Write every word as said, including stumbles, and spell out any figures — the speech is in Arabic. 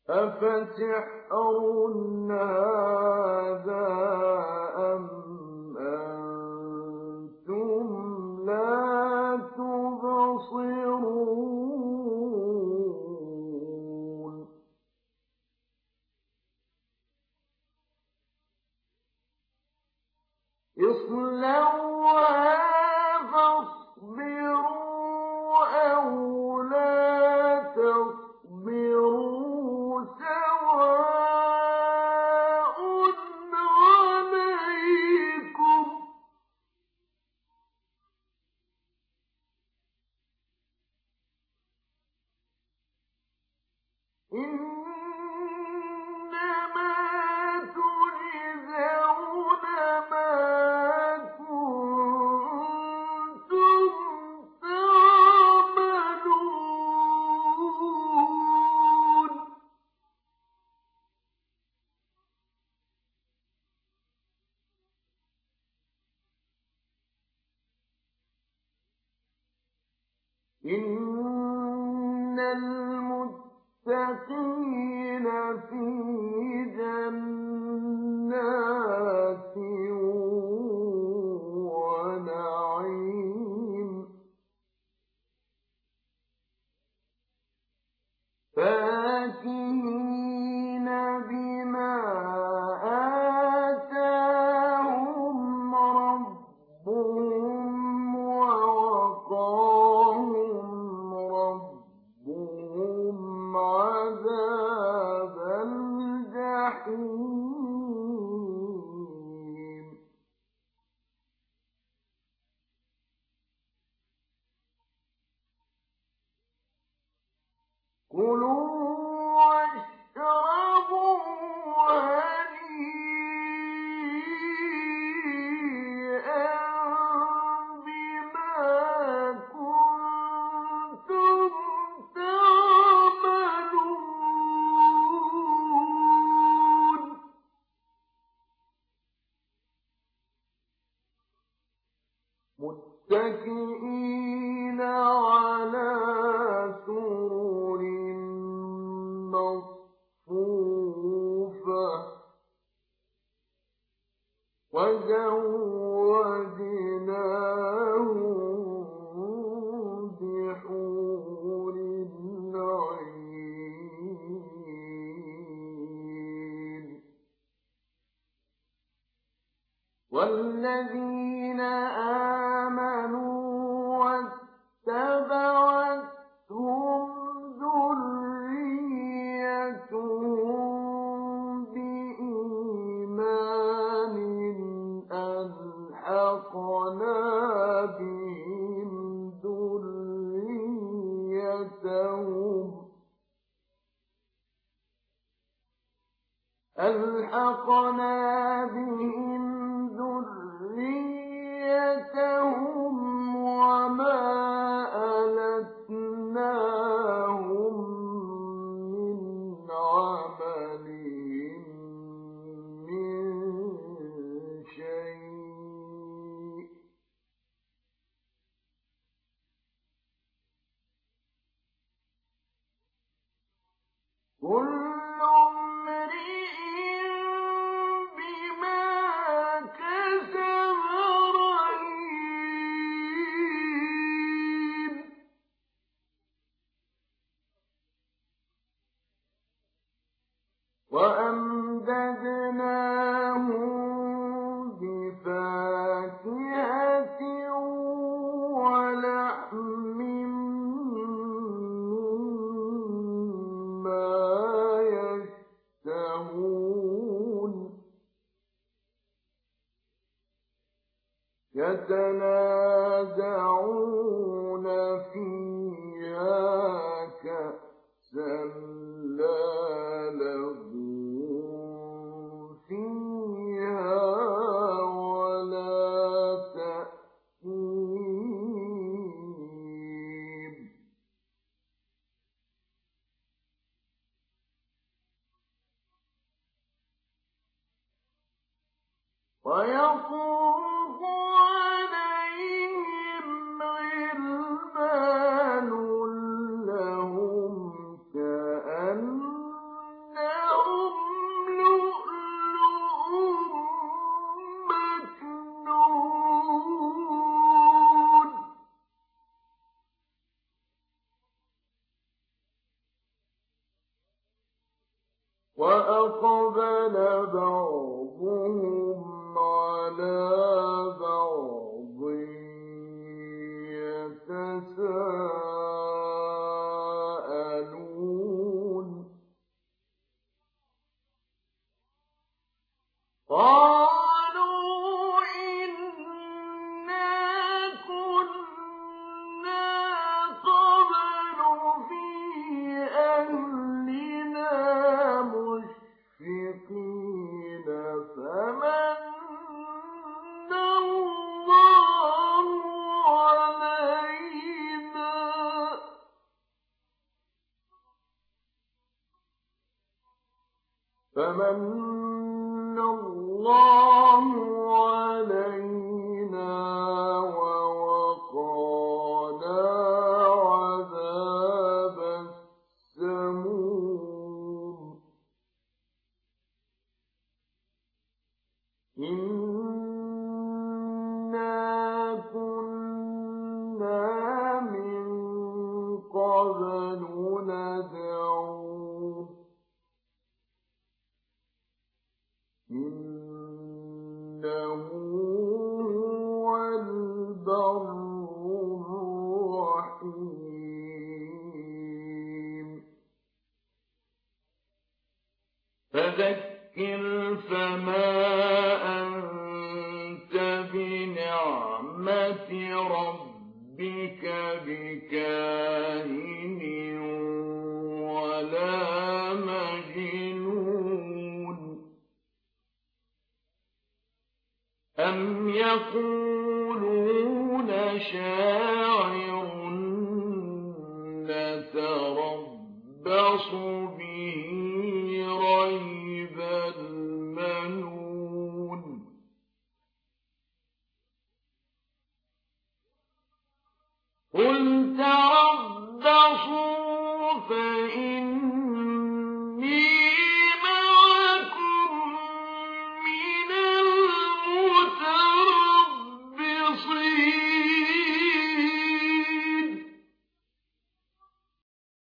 أَفَسِحْرٌ هَٰذَا أَمْ أَنتُمْ لَا تُبْصِرُونَ اصْلَوْهَا فَاصْبِرُوا أَوْ لَا تَصْبِرُوا سَوَاءٌ عَلَيْكُمْ ۖ إِنَّمَا تُجْزَوْنَ مَا كُنتُمْ تَعْمَلُونَ إِنَّ الْمُتَّقِينَ فِي جَنَّاتٍ وَنَعِيمٍ فَاكِهِينَ بِمَا آتَاهُمْ رَبُّهُمْ وَوَقَاهُمْ رَبُّهُمْ عَذَابَ الْجَحِيمِ كُلُوا وَاشْرَبُوا هَنِيئًا بِمَا كُنتُمْ تَعْمَلُونَ مُتَّكِئِينَ عَلَىٰ سُرُرٍ مَّصْفُوفَةٍ وَزَوَّجْنَاهُم بِحُورٍ عِينٍ وَالَّذِينَ آمَنُوا وَاتَّبَعَتْهُمْ ذُرِّيَّتُهُم بِإِيمَانٍ أَلْحَقْنَا بِهِمْ ذُرِّيَّتَهُمْ أَلْحَقْنَا بِهِمْ ذُرِّيَّتَهُمْ وَمَا أَلَتْنَاهُم مِّنْ عَمَلِهِم مِّن شَيْءٍ ۚ كُلُّ امْرِئٍ بِمَا كَسَبَ رَهِينٌ وَأَمْدَدْنَاهُم بِفَاكِهَةٍ وَلَحْمٍ مِّمَّا يَشْتَهُونَ يَتَنَازَعُونَ فِيهَا كَأْسًا لَّا لَغْوٌ فِيهَا وَلَا تَأْثِيمٌ وَيَطُوفُ عَلَيْهِمْ غِلْمَانٌ لَّهُمْ كَأَنَّهُمْ وأقبل بعضهم على بعض يتساءلون قالوا إنا كنا قبل في أهلنا مشفقين فمن الله علينا فمن الله علينا ووقانا عذاب السموم إنا كنا من قبل ندعوه إنه هو البر الرحيم فذكر فما أنت بنعمة ربك بكاهن ولا مجنون أم يقولون شاعر نتربص به ريب المنون قل تربصوا فإن